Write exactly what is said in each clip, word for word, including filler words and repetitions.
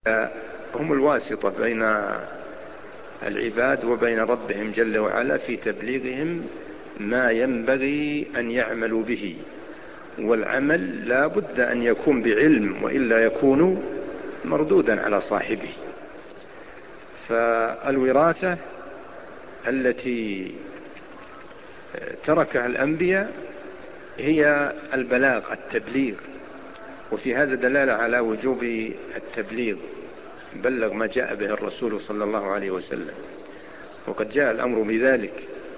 هم الواسطة بين العباد وبين ربهم جل وعلا في تبليغهم ما ينبغي أن يعملوا به، والعمل لا بد أن يكون بعلم وإلا يكون مردودا على صاحبه. فالوراثة التي تركها الأنبياء هي البلاغ، التبليغ، وفي هذا دلالة على وجوب التبليغ، بلغ ما جاء به الرسول صلى الله عليه وسلم، وقد جاء الأمر بذلك.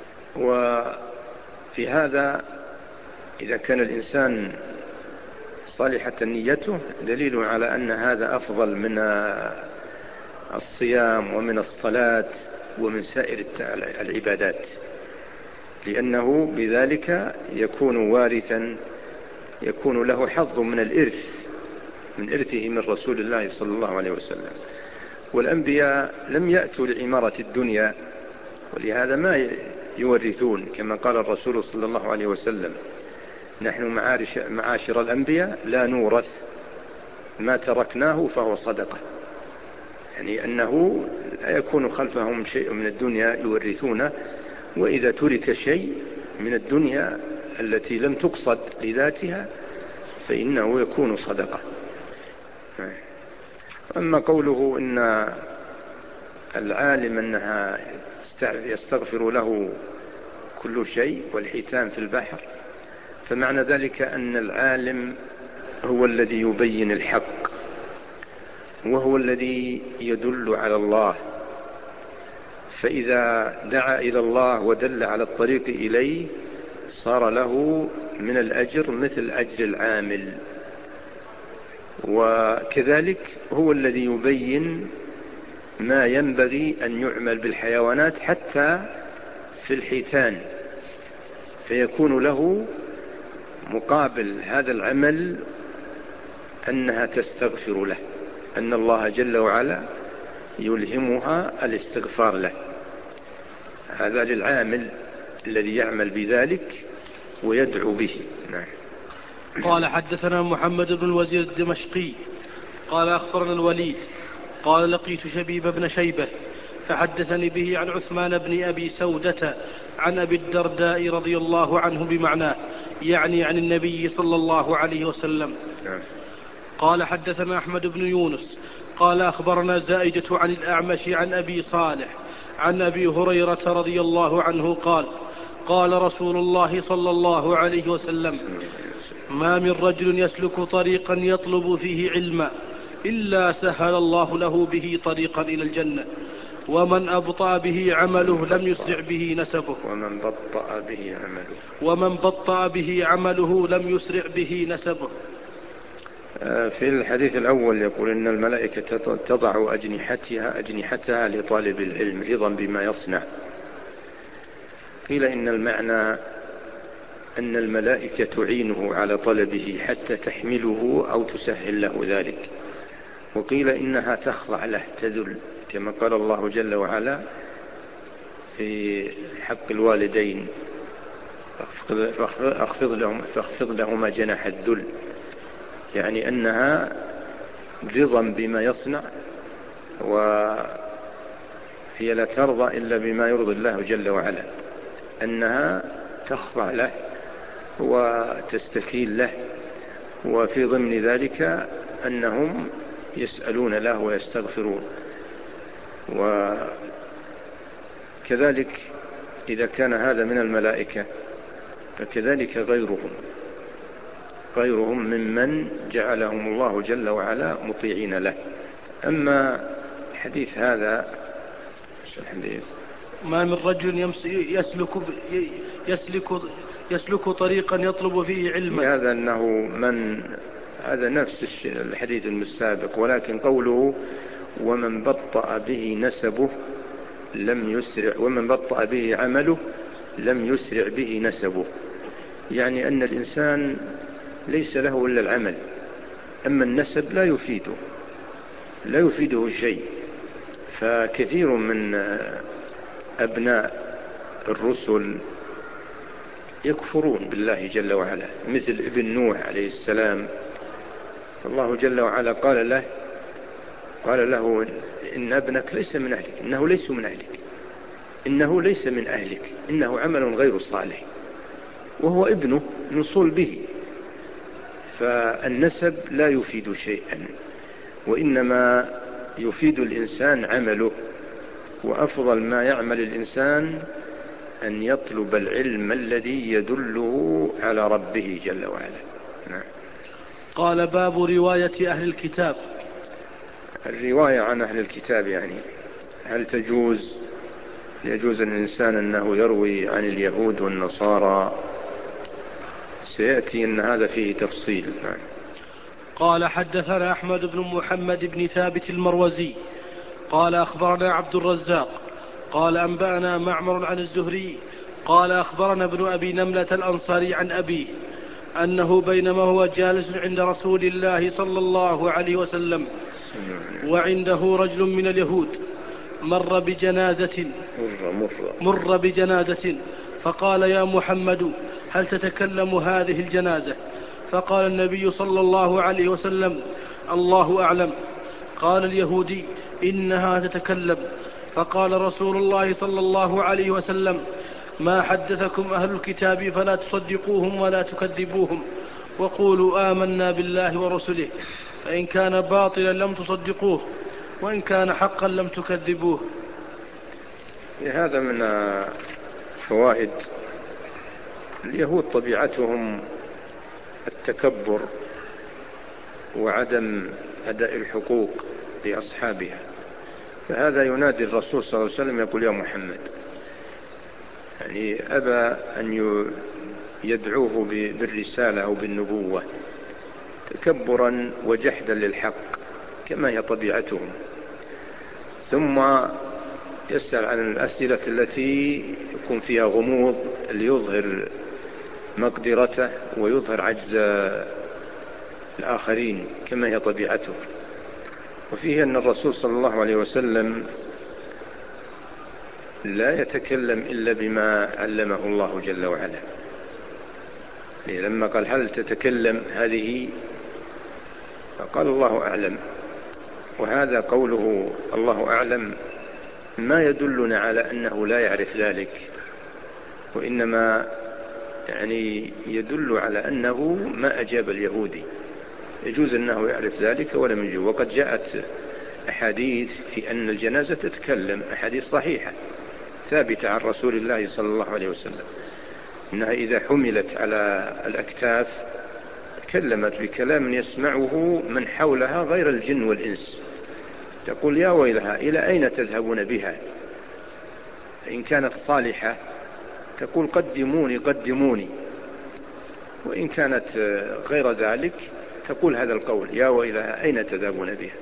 وفي هذا إذا كان الإنسان صالحة نيته دليل على أن هذا أفضل من الصيام ومن الصلاة ومن سائر العبادات، لأنه بذلك يكون وارثا، يكون له حظ من الإرث، من إرثه من رسول الله صلى الله عليه وسلم. والأنبياء لم يأتوا لعمارة الدنيا، ولهذا ما يورثون، كما قال الرسول صلى الله عليه وسلم: نحن معاشر الأنبياء لا نورث، ما تركناه فهو صدقة، يعني أنه لا يكون خلفهم شيء من الدنيا يورثونه، وإذا ترك شيء من الدنيا التي لم تقصد لذاتها فإنه يكون صدقة. أما قوله إن العالم أنها يستغفر له كل شيء والحيتان في البحر، فمعنى ذلك أن العالم هو الذي يبين الحق، وهو الذي يدل على الله، فإذا دعا إلى الله ودل على الطريق إليه صار له من الأجر مثل أجر العامل. وكذلك هو الذي يبين ما ينبغي أن يعمل بالحيوانات حتى في الحيتان، فيكون له مقابل هذا العمل أنها تستغفر له، أن الله جل وعلا يلهمها الاستغفار له. هذا للعامل الذي يعمل بذلك ويدعو به. نعم. قال: حدثنا محمد بن الوزير الدمشقي قال أخبرنا الوليد قال: لقيت شبيب بن شيبة فحدثني به عن عثمان بن أبي سودة عن أبي الدرداء رضي الله عنه بمعناه، يعني عن النبي صلى الله عليه وسلم. قال: حدثنا أحمد بن يونس قال أخبرنا زائدة عن الأعمش عن أبي صالح عن أبي هريرة رضي الله عنه قال: قال رسول الله صلى الله عليه وسلم: ما من رجل يسلك طريقا يطلب فيه علما إلا سهل الله له به طريقا إلى الجنة، ومن أبطأ به عمله لم يسرع به نسبه ومن بطأ به عمله ومن بطأ به عمله لم يسرع به نسبه. في الحديث الأول يقول إن الملائكة تضع أجنحتها, أجنحتها لطالب العلم رضا بما يصنع. قيل إن المعنى أن الملائكة تعينه على طلبه حتى تحمله أو تسهل له ذلك، وقيل إنها تخضع له تذل، كما قال الله جل وعلا في حق الوالدين: فاخفض لهم فاخفض لهما جناح الذل، يعني أنها رضا بما يصنع، وهي لا ترضى إلا بما يرضي الله جل وعلا، أنها تخضع له وتستكين له، وفي ضمن ذلك أنهم يسألون له ويستغفرون. وكذلك إذا كان هذا من الملائكة فكذلك غيرهم غيرهم ممن جعلهم الله جل وعلا مطيعين له. أما حديث هذا الحديث: ما من رجل يسلك يسلك يسلك طريقا يطلب فيه علما، هذا أنه من هذا نفس الحديث السابق، ولكن قوله ومن بطأ به نسبه لم يسرع ومن بطأ به عمله لم يسرع به نسبه، يعني أن الإنسان ليس له إلا العمل، أما النسب لا يفيده لا يفيده شيء. فكثير من أبناء الرسل يكفرون بالله جل وعلا، مثل ابن نوح عليه السلام، الله جل وعلا قال له: قال له إن ابنك ليس من أهلك، إنه ليس من أهلك، إنه ليس من أهلك، إنه عمل غير صالح، وهو ابنه من صلبه. فالنسب لا يفيد شيئا، وإنما يفيد الإنسان عمله. وأفضل ما يعمل الإنسان أن يطلب العلم الذي يدله على ربه جل وعلا. نعم. قال باب رواية أهل الكتاب. الرواية عن أهل الكتاب يعني هل تجوز؟ يجوز الإنسان أنه يروي عن اليهود والنصارى؟ سيأتي أن هذا فيه تفصيل. نعم. قال حدثنا أحمد بن محمد بن ثابت المروزي قال أخبرنا عبد الرزاق قال أنبأنا معمر عن الزهري قال أخبرنا ابن أبي نملة الأنصاري عن أبيه أنه بينما هو جالس عند رسول الله صلى الله عليه وسلم وعنده رجل من اليهود مر بجنازة مر, مر, مر بجنازة فقال يا محمد هل تتكلم هذه الجنازة؟ فقال النبي صلى الله عليه وسلم الله أعلم. قال اليهودي إنها تتكلم. فقال رسول الله صلى الله عليه وسلم ما حدثكم أهل الكتاب فلا تصدقوهم ولا تكذبوهم وقولوا آمنا بالله ورسله فإن كان باطلا لم تصدقوه وإن كان حقا لم تكذبوه. هذا من فوائد اليهود، طبيعتهم التكبر وعدم أداء الحقوق لأصحابها، فهذا ينادي الرسول صلى الله عليه وسلم يقول يا محمد، يعني أبى أن يدعوه بالرسالة أو بالنبوة تكبرا وجحدا للحق كما هي طبيعتهم، ثم يسأل عن الأسئلة التي يكون فيها غموض ليظهر مقدرته ويظهر عجز الآخرين كما هي طبيعته. وفيه أن الرسول صلى الله عليه وسلم لا يتكلم إلا بما علمه الله جل وعلا، لما قال هل تتكلم هذه فقال الله أعلم، وهذا قوله الله أعلم ما يدلنا على أنه لا يعرف ذلك، وإنما يعني يدل على أنه ما أجاب اليهودي. يجوز أنه يعرف ذلك ولم يجب. وقد جاءت أحاديث في أن الجنازة تتكلم، أحاديث صحيحة ثابتة عن رسول الله صلى الله عليه وسلم إنها إذا حملت على الأكتاف تكلمت بكلام يسمعه من حولها غير الجن والإنس، تقول يا ويلها إلى أين تذهبون بها؟ إن كانت صالحة تقول قدموني قدموني، وإن كانت غير ذلك تقول هذا القول يا ويلها أين تذهبون بها.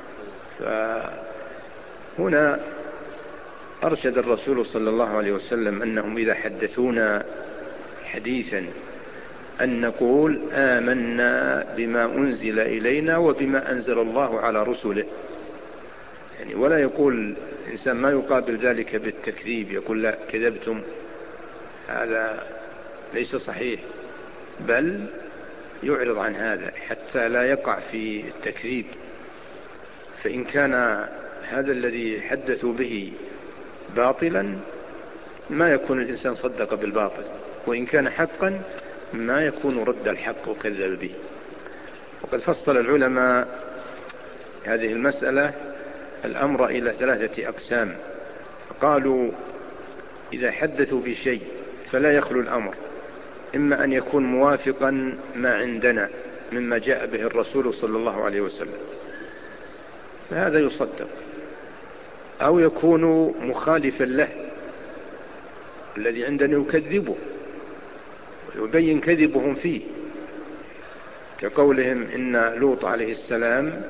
فهنا أرشد الرسول صلى الله عليه وسلم أنهم إذا حدثونا حديثا أن نقول آمنا بما أنزل إلينا وبما أنزل الله على رسله، يعني ولا يقول إنسان ما يقابل ذلك بالتكذيب، يقول لا كذبتم، هذا ليس صحيح، بل يعرض عن هذا حتى لا يقع في التكذيب. فإن كان هذا الذي حدثوا به باطلا ما يكون الإنسان صدق بالباطل، وإن كان حقا ما يكون رد الحق وكذب به. وقد فصل العلماء هذه المسألة الأمر إلى ثلاثة أقسام. قالوا إذا حدثوا بشيء فلا يخلو الأمر إما أن يكون موافقا ما عندنا مما جاء به الرسول صلى الله عليه وسلم فهذا يصدق، أو يكون مخالفا له الذي عندنا يكذبه ويبين كذبهم فيه، كقولهم إن لوط عليه السلام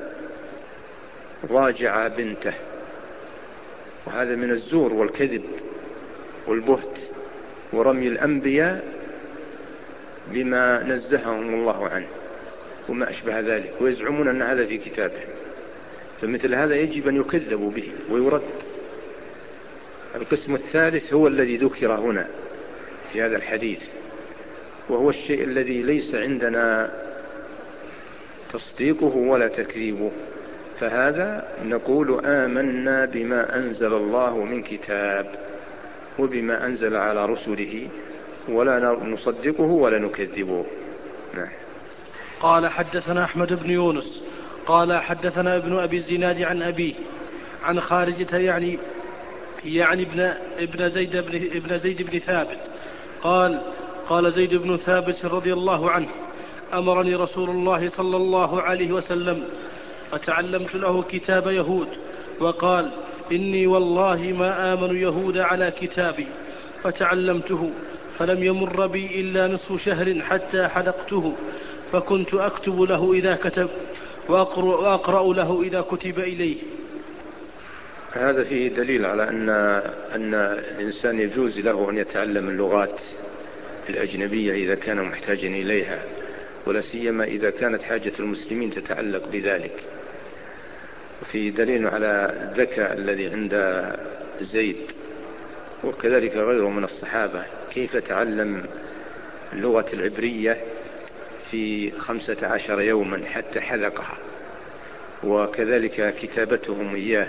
راجع بنته، وهذا من الزور والكذب والبهت ورمي الأنبياء بما نزههم الله عنه وما أشبه ذلك، ويزعمون أن هذا في كتابه، فمثل هذا يجب أن يكذبوا به ويرد. القسم الثالث هو الذي ذكر هنا في هذا الحديث، وهو الشيء الذي ليس عندنا تصديقه ولا تكذيبه، فهذا نقول آمنا بما أنزل الله من كتاب وبما أنزل على رسله ولا نصدقه ولا نكذبه. نعم. قال حدثنا أحمد بن يونس قال حدثنا ابن أبي الزناد عن أبيه عن خارجة يعني يعني ابن, ابن, زيد بن ابن زيد بن ثابت قال قال زيد بن ثابت رضي الله عنه أمرني رسول الله صلى الله عليه وسلم فتعلمت له كتاب يهود وقال إني والله ما آمن يهود على كتابي فتعلمته فلم يمر بي إلا نصف شهر حتى حدقته فكنت أكتب له إذا كتب وأقرأ, وأقرأ له إذا كتب إليه. هذا فيه دليل على أن, أن الإنسان يجوز له أن يتعلم اللغات الأجنبية إذا كان محتاجا إليها، ولا سيما إذا كانت حاجة المسلمين تتعلق بذلك. وفي دليل على الذكاء الذي عند زيد وكذلك غيره من الصحابة، كيف تعلم اللغة العبرية في خمسة عشر يوما حتى حذقها، وكذلك كتابتهم إياه.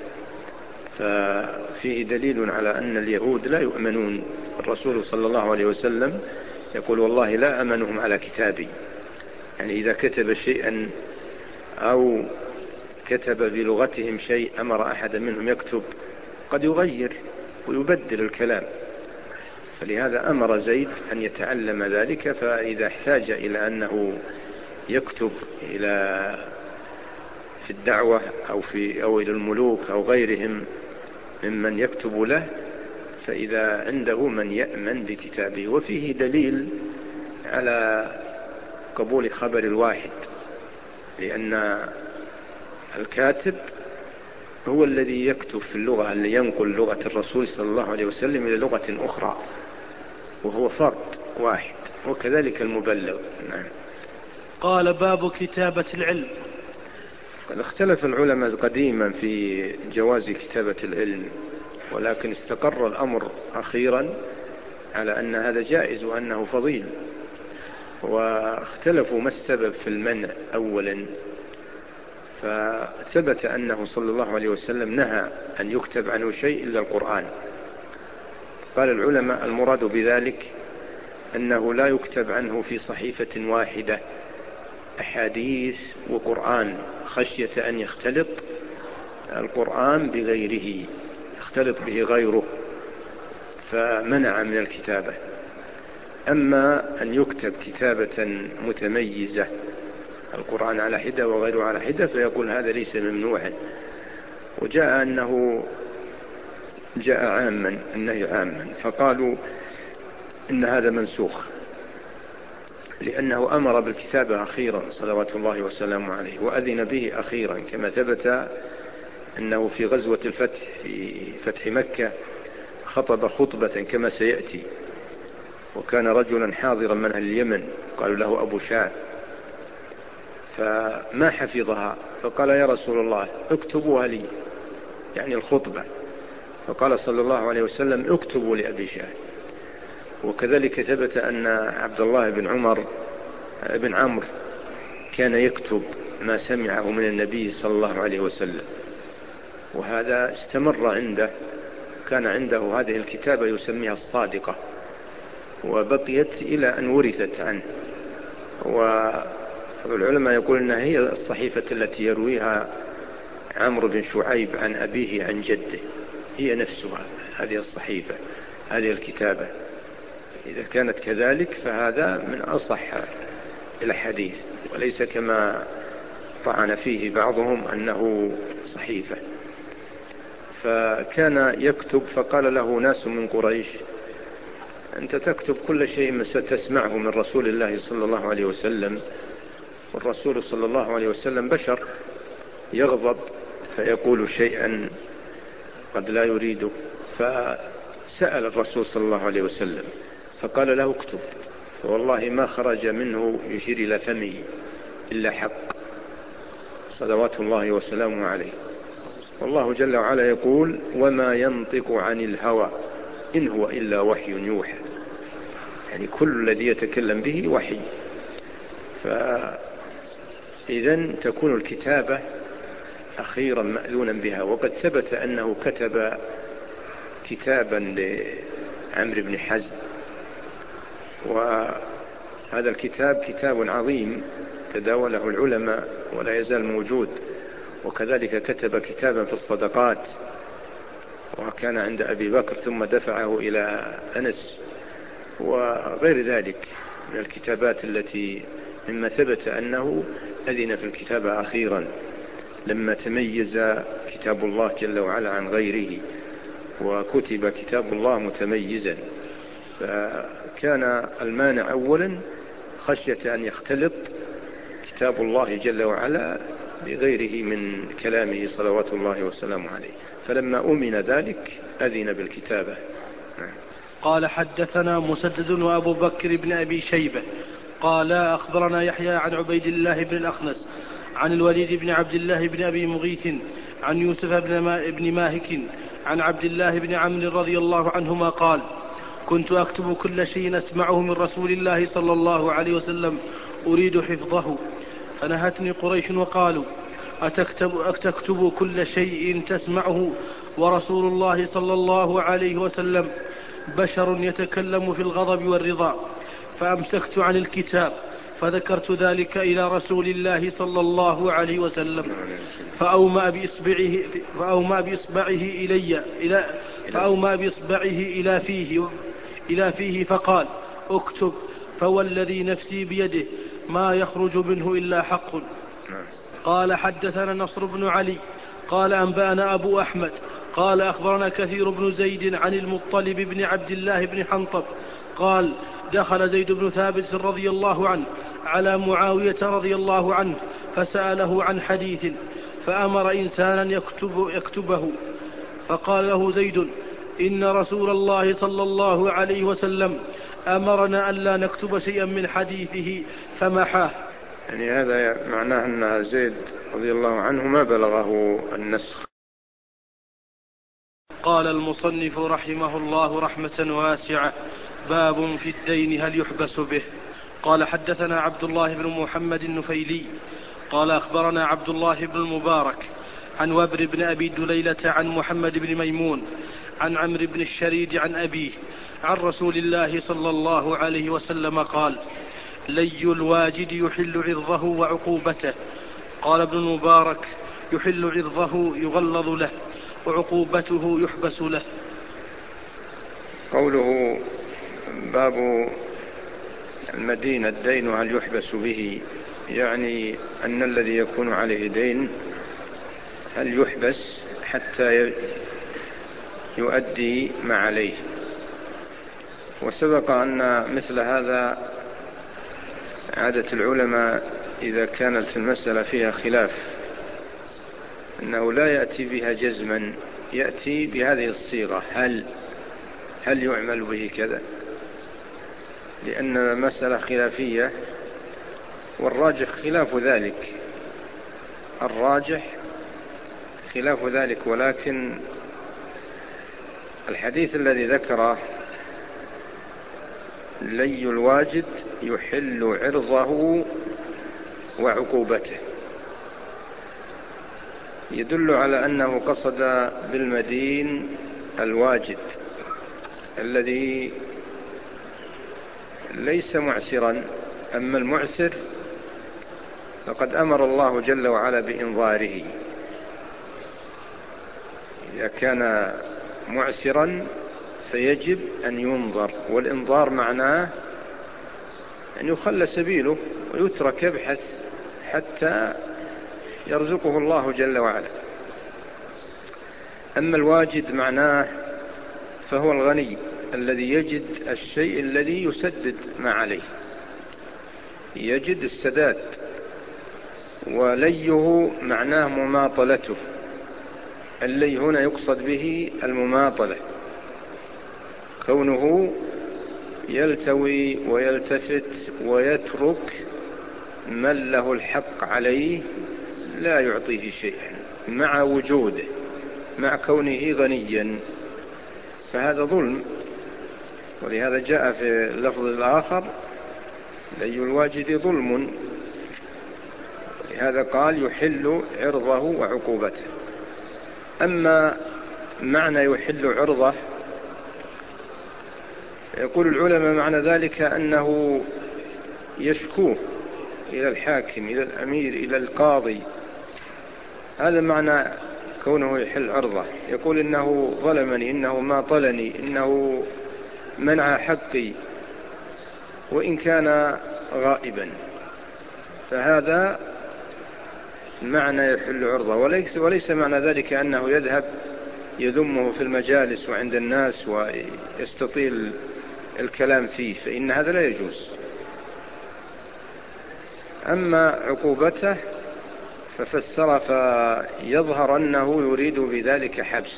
ففيه دليل على أن اليهود لا يؤمنون. الرسول صلى الله عليه وسلم يقول والله لا أمنهم على كتابي، يعني إذا كتب شيئا أو كتب بلغتهم شيء أمر أحد منهم يكتب قد يغير ويبدل الكلام، فلهذا أمر زيد أن يتعلم ذلك. فإذا احتاج إلى أنه يكتب إلى في الدعوة أو, في أو إلى الملوك أو غيرهم ممن يكتب له، فإذا عنده من يأمن بكتابه. وفيه دليل على قبول خبر الواحد، لأن الكاتب هو الذي يكتب في اللغة اللي ينقل لغة الرسول صلى الله عليه وسلم إلى لغة أخرى، وهو فرد واحد، وكذلك المبلغ. نعم. قال باب كتابة العلم. قد اختلف العلماء قديما في جواز كتابة العلم، ولكن استقر الأمر أخيرا على أن هذا جائز وأنه فضيل. واختلفوا ما السبب في المنع أولا، فثبت أنه صلى الله عليه وسلم نهى أن يكتب عنه شيء إلا القرآن. قال العلماء المراد بذلك أنه لا يكتب عنه في صحيفة واحدة أحاديث وقرآن، خشية أن يختلط القرآن بغيره، يختلط به غيره، فمنع من الكتابة. أما أن يكتب كتابة متميزة القرآن على حدة وغيره على حدة فيقول هذا ليس ممنوعا. وجاء أنه جاء عاما، النهي عاما، فقالوا إن هذا منسوخ، لأنه أمر بالكتابة أخيرا صلوات الله وسلامه عليه، وأذن به أخيرا، كما ثبت أنه في غزوة الفتح في فتح مكة خطب خطبة كما سيأتي، وكان رجلا حاضرا من أهل اليمن قالوا له أبو شعب، فما حفظها، فقال يا رسول الله اكتبوها لي، يعني الخطبة. فقال صلى الله عليه وسلم اكتبوا لأبي شعب. وكذلك ثبت أن عبد الله بن عمر بن عمرو كان يكتب ما سمعه من النبي صلى الله عليه وسلم، وهذا استمر عنده، كان عنده هذه الكتابة يسميها الصادقة، وبقيت إلى أن ورثت عنه. والعلماء يقول أنها هي الصحيفة التي يرويها عمرو بن شعيب عن أبيه عن جده، هي نفسها هذه الصحيفة، هذه الكتابة. إذا كانت كذلك فهذا من أصح الحديث، وليس كما طعن فيه بعضهم أنه صحيفة. فكان يكتب، فقال له ناس من قريش أنت تكتب كل شيء ستسمعه من رسول الله صلى الله عليه وسلم، والرسول صلى الله عليه وسلم بشر يغضب فيقول شيئا قد لا يريده. فسأل الرسول صلى الله عليه وسلم فقال له اكتب، فوالله ما خرج منه يشير إلى فمه إلا حق صلوات الله وسلامه عليه. والله جل وعلا يقول وما ينطق عن الهوى إن هو إلا وحي يوحى، يعني كل الذي يتكلم به وحي. فإذن تكون الكتابة أخيرا مأذونا بها. وقد ثبت أنه كتب كتابا لعمرو بن حزم، وهذا الكتاب كتاب عظيم تداوله العلماء ولا يزال موجود. وكذلك كتب كتابا في الصدقات وكان عند أبي بكر ثم دفعه إلى أنس، وغير ذلك من الكتابات التي مما ثبت أنه أذن في الكتابة أخيرا لما تميز كتاب الله جل وعلا عن غيره، وكتب كتاب الله متميزا. فكان المانع أولا خشية أن يختلط كتاب الله جل وعلا بغيره من كلامه صلوات الله وسلامه عليه، فلما أمن ذلك أذن بالكتابة. قال حدثنا مسدد وأبو بكر بن أبي شيبة قال أخبرنا يحيى عن عبيد الله بن الأخنس عن الوليد بن عبد الله بن أبي مغيث عن يوسف بن ماهك عن عبد الله بن عمرو رضي الله عنهما قال كنت أكتب كل شيء أسمعه من رسول الله صلى الله عليه وسلم أريد حفظه، فنهتني قريش وقالوا أتكتب, أتكتب كل شيء تسمعه ورسول الله صلى الله عليه وسلم بشر يتكلم في الغضب والرضا؟ فأمسكت عن الكتاب فذكرت ذلك إلى رسول الله صلى الله عليه وسلم فأومأ بإصبعه, فأومأ بإصبعه إلي إلى فأومأ بإصبعه إلى فيه إلى فيه فقال اكتب، فوالذي نفسي بيده ما يخرج منه إلا حق. قال حدثنا نصر بن علي قال أنبأنا أبو أحمد قال أخبرنا كثير بن زيد عن المطلب بن عبد الله بن حنطب قال دخل زيد بن ثابت رضي الله عنه على معاوية رضي الله عنه فسأله عن حديث فأمر إنسانا يكتب يكتبه، فقال له زيد إن رسول الله صلى الله عليه وسلم أمرنا أن لا نكتب شيئا من حديثه فمحاه. يعني هذا معناه أن زيد رضي الله عنه ما بلغه النسخ. قال المصنف رحمه الله رحمة واسعة باب في الدين هل يحبس به. قال حدثنا عبد الله بن محمد النفيلي قال أخبرنا عبد الله بن المبارك عن وبر بن أبي دليلة عن محمد بن ميمون عن عمرو بن الشريد عن أبيه عن رسول الله صلى الله عليه وسلم قال لي الواجد يحل عرضه وعقوبته. قال ابن المبارك يحل عرضه يغلظ له وعقوبته يحبس له. قوله باب المدين الدين هل يحبس به، يعني أن الذي يكون عليه دين هل يحبس حتى يؤدي ما عليه. وسبق أن مثل هذا عادة العلماء إذا كانت المسألة فيها خلاف أنه لا يأتي بها جزما، يأتي بهذه الصيغة هل هل يعمل به كذا، لأن المسألة خلافية والراجح خلاف ذلك، الراجح خلاف ذلك. ولكن الحديث الذي ذكره لي الواجد يحل عرضه وعقوبته يدل على أنه قصد بالمدين الواجد الذي ليس معسرا. أما المعسر فقد أمر الله جل وعلا بإنظاره، إذا كان معسرا فيجب أن ينظر، والإنظار معناه أن يخلى سبيله ويترك يبحث حتى يرزقه الله جل وعلا. أما الواجد معناه فهو الغني الذي يجد الشيء الذي يسدد ما عليه، يجد السداد. وليه معناه مماطلته، اللي هنا يقصد به المماطلة، كونه يلتوي ويلتفت ويترك من له الحق عليه لا يعطيه شيئا مع وجوده، مع كونه غنيا، فهذا ظلم. ولهذا جاء في اللفظ الآخر لي الواجد ظلم، هذا قال يحل عرضه وعقوبته. أما معنى يحل عرضه، يقول العلماء معنى ذلك أنه يشكوه إلى الحاكم، إلى الأمير، إلى القاضي. هذا معنى كونه يحل عرضه. يقول إنه ظلمني، إنه ما طلني، إنه منع حقي وإن كان غائبا. فهذا معنى يحل عرضه، وليس, وليس معنى ذلك أنه يذهب يذمه في المجالس وعند الناس ويستطيل الكلام فيه، فإن هذا لا يجوز. أما عقوبته ففسر فيظهر أنه يريد بذلك حبسه،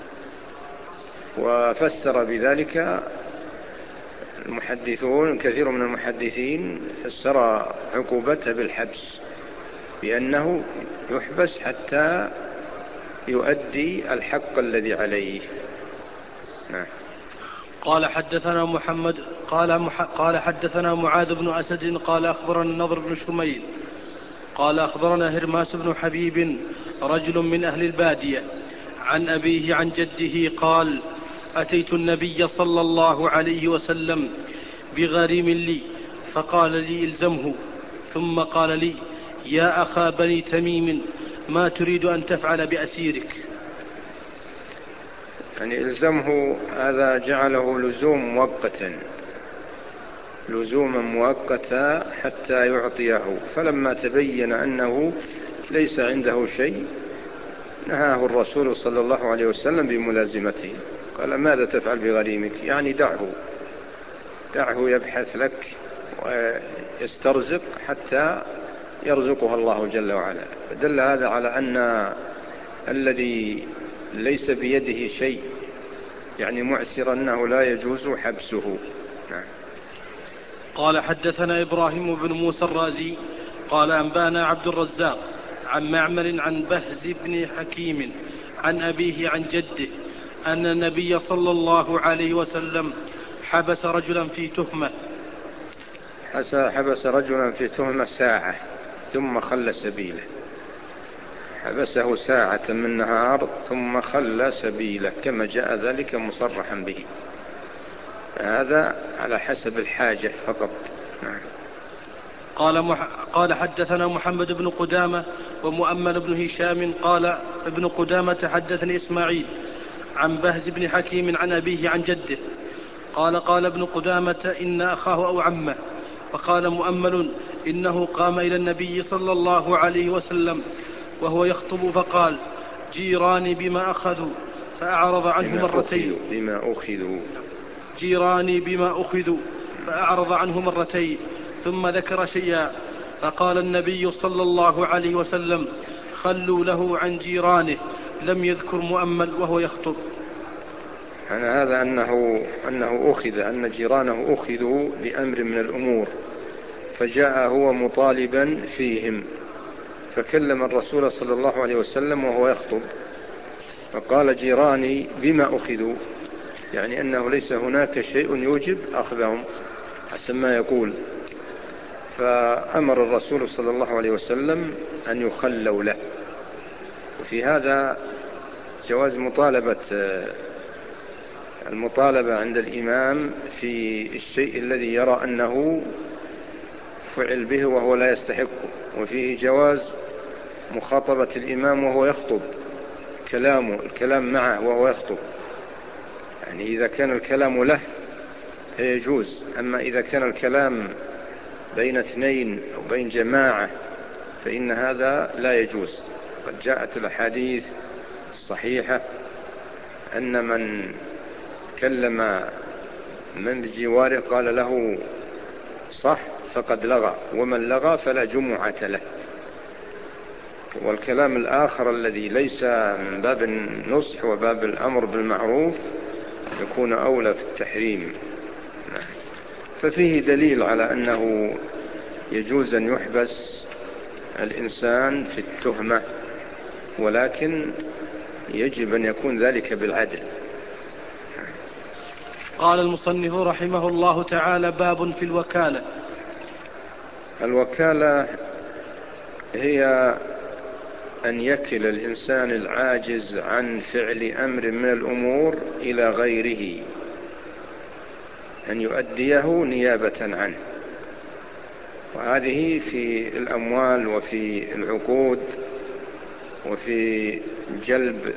وفسر بذلك المحدثون، كثير من المحدثين فسر عقوبته بالحبس، بأنه يحبس حتى يؤدي الحق الذي عليه. نعم. قال حدثنا محمد قال, مح قال حدثنا معاذ بن أسد قال أخبرنا النضر بن شميل قال أخبرنا هرماس بن حبيب رجل من أهل البادية عن أبيه عن جده قال أتيت النبي صلى الله عليه وسلم بغريم لي فقال لي الزمه، ثم قال لي يا أخا بني تميم ما تريد أن تفعل بأسيرك؟ يعني الزمه هذا جعله لزوم مؤقتا، لزوما مؤقتا حتى يعطيه. فلما تبين أنه ليس عنده شيء نهاه الرسول صلى الله عليه وسلم بملازمته. قال ماذا تفعل بغريمك؟ يعني دعه دعه يبحث لك ويسترزق حتى يرزقها الله جل وعلا. فدل هذا على أن الذي ليس بيده شيء يعني معسر أنه لا يجوز حبسه. نعم. قال حدثنا إبراهيم بن موسى الرازي قال أنبانا عبد الرزاق عن معمر عن بهز بن حكيم عن أبيه عن جده أن النبي صلى الله عليه وسلم حبس رجلا في تهمة حبس رجلا في تهمة ساعة ثم خلى سبيله. حبسه ساعة من نهار ثم خلى سبيله كما جاء ذلك مصرحا به. هذا على حسب الحاجة فقط. نعم. قال, مح... قال حدثنا محمد بن قدامة ومؤمل بن هشام قال ابن قدامة حدثني إسماعيل عن بهز بن حكيم عن أبيه عن جده قال قال ابن قدامة إن أخاه أو عمه. فقال مؤمل إنه قام إلى النبي صلى الله عليه وسلم وهو يخطب فقال جيراني بما أخذوا فأعرض عنه مرتين بما أخذوا جيراني بما أخذوا فأعرض عنه مرتين ثم ذكر شيئا فقال النبي صلى الله عليه وسلم خلوا له عن جيرانه. لم يذكر مؤمل وهو يخطب. يعني هذا أنه, أنه أخذ أن جيرانه أخذوا بأمر من الأمور فجاء هو مطالبا فيهم، فكلم الرسول صلى الله عليه وسلم وهو يخطب فقال جيراني بما أخذوا، يعني أنه ليس هناك شيء يوجب أخذهم حسب ما يقول. فأمر الرسول صلى الله عليه وسلم أن يخلوا له. وفي هذا جواز مطالبة المطالبة عند الإمام في الشيء الذي يرى أنه فعل به وهو لا يستحقه، وفيه جواز مخاطبة الإمام وهو يخطب، كلامه الكلام معه وهو يخطب. يعني إذا كان الكلام له فيجوز، أما إذا كان الكلام بين اثنين أو بين جماعة فإن هذا لا يجوز. قد جاءت الأحاديث الصحيحة أن من كلم من بجواره قال له صح فقد لغى، ومن لغى فلا جمعة له. والكلام الآخر الذي ليس من باب النصح وباب الأمر بالمعروف يكون أولى في التحريم. ففيه دليل على أنه يجوز أن يحبس الإنسان في التهمة، ولكن يجب أن يكون ذلك بالعدل. قال المصنف رحمه الله تعالى باب في الوكالة. الوكالة هي أن يكل الإنسان العاجز عن فعل أمر من الأمور إلى غيره، أن يؤديه نيابة عنه. وهذه في الأموال وفي العقود وفي جلب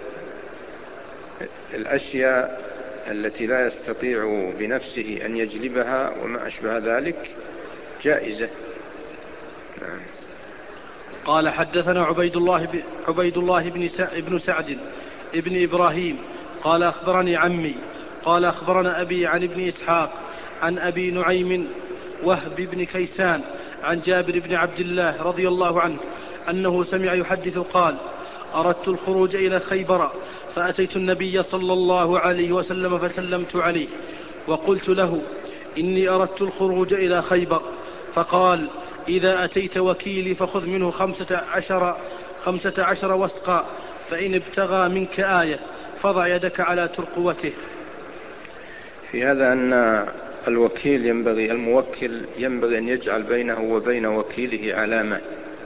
الأشياء التي لا يستطيع بنفسه أن يجلبها وما أشبه ذلك جائزة. نعم. قال حدثنا عبيد الله ب... عبيد الله بن سع... بن سعد ابن إبراهيم قال أخبرني عمي قال أخبرنا أبي عن ابن إسحاق عن أبي نعيم وهب بن كيسان عن جابر بن عبد الله رضي الله عنه أنه سمع يحدث قال: أردت الخروج إلى خيبر فأتيت النبي صلى الله عليه وسلم فسلمت عليه وقلت له: إني أردت الخروج إلى خيبر. فقال: إذا أتيت وكيلي فخذ منه خمسة عشر, خمسة عشر وسقا، فإن ابتغى منك آية فضع يدك على ترقوته. في هذا أن الوكيل ينبغي الموكل ينبغي أن يجعل بينه وبين وكيله علامة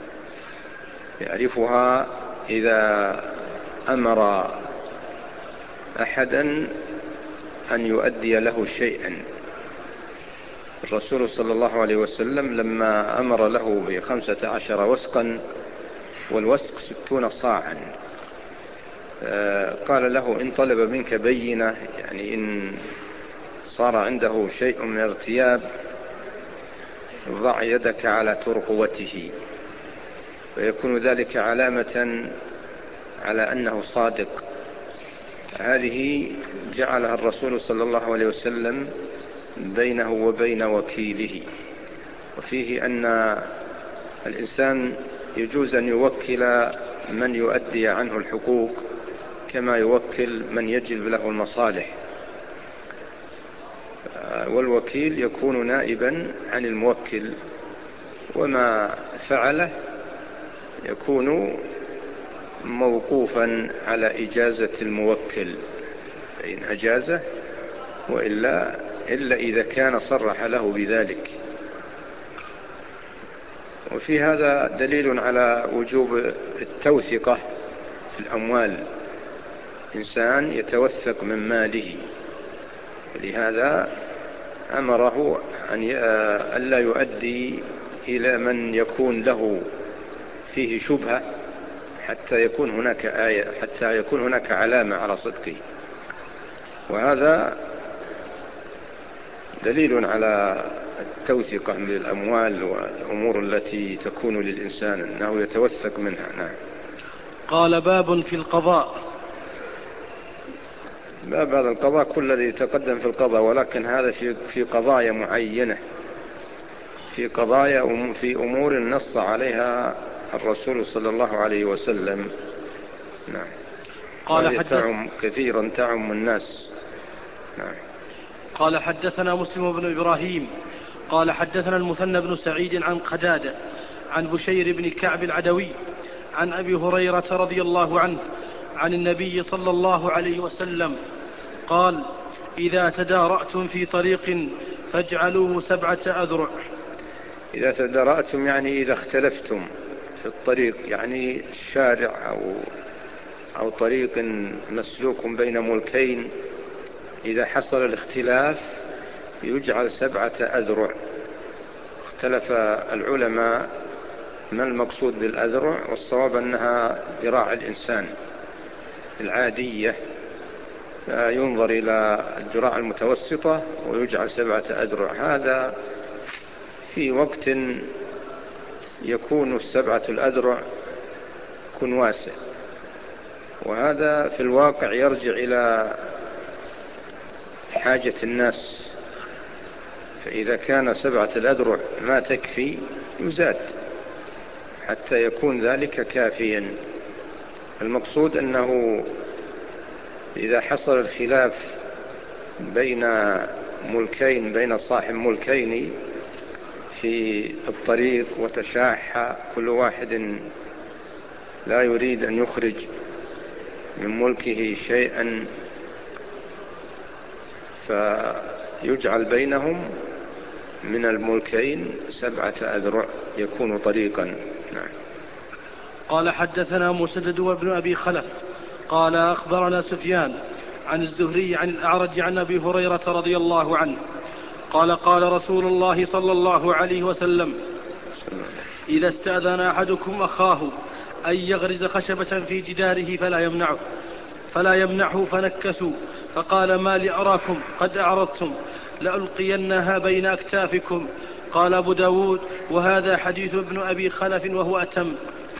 يعرفها إذا أمر أحدا أن يؤدي له شيئا. الرسول صلى الله عليه وسلم لما أمر له بخمسة عشر وسقا، والوسق ستون صاعا، قال له: إن طلب منك بينة، يعني إن صار عنده شيء من ارتياب، ضع يدك على ترقوته، ويكون ذلك علامة على أنه صادق. هذه جعلها الرسول صلى الله عليه وسلم بينه وبين وكيله. وفيه أن الإنسان يجوز أن يوكل من يؤدي عنه الحقوق كما يوكل من يجلب له المصالح، والوكيل يكون نائبا عن الموكل، وما فعله يكون موقوفا على إجازة الموكل، فإن أجازه، وإلا إلا إذا كان صرح له بذلك. وفي هذا دليل على وجوب التوثقة في الأموال، إنسان يتوثق من ماله، لهذا أمره أن لا يؤدي إلى من يكون له فيه شبهة حتى يكون هناك آية، حتى يكون هناك علامة على صدقه. وهذا دليل على التوثقة من الأموال والأمور التي تكون للإنسان أنه يتوثق منها. نعم. قال: باب في القضاء. باب هذا القضاء كل الذي يتقدم في القضاء، ولكن هذا في في قضايا معينة، في قضايا في أمور نص عليها الرسول صلى الله عليه وسلم. نعم. قال حدث... تعم كثيرا تعم الناس. نعم. قال حدثنا مسلم بن إبراهيم قال حدثنا المثنى بن سعيد عن قتادة عن بشير بن كعب العدوي عن أبي هريرة رضي الله عنه عن النبي صلى الله عليه وسلم قال: إذا تدارأتم في طريق فاجعلوه سبعة أذرع. إذا تدارأتم يعني إذا اختلفتم في الطريق، يعني شارع أو, أو طريق مسلوك بين ملكين، إذا حصل الاختلاف يجعل سبعة أذرع. اختلف العلماء ما المقصود بالأذرع، والصواب أنها ذراع الإنسان العادية، ينظر إلى الذراع المتوسطة ويجعل سبعة أذرع. هذا في وقت يكون السبعة الأذرع يكون واسع، وهذا في الواقع يرجع إلى حاجة الناس، فإذا كان سبعة الأذرع ما تكفي يزاد حتى يكون ذلك كافيا. المقصود أنه إذا حصل الخلاف بين ملكين، بين صاحب ملكين في الطريق، وتشاح كل واحد لا يريد أن يخرج من ملكه شيئا، فيجعل بينهم من الملكين سبعة أذرع يكون طريقا. نعم. قال حدثنا مسدد وابن أبي خلف قال أخبرنا سفيان عن الزهري عن الأعرج عن أبي هريرة رضي الله عنه قال قال رسول الله صلى الله عليه وسلم إذا استأذن أحدكم أخاه أن يغرز خشبة في جداره فلا يمنعه فلا يمنعه فنكسوا فقال ما لي أراكم قد أعرضتم لألقينها بين أكتافكم. قال أبو داود وهذا حديث ابن أبي خلف وهو أتم.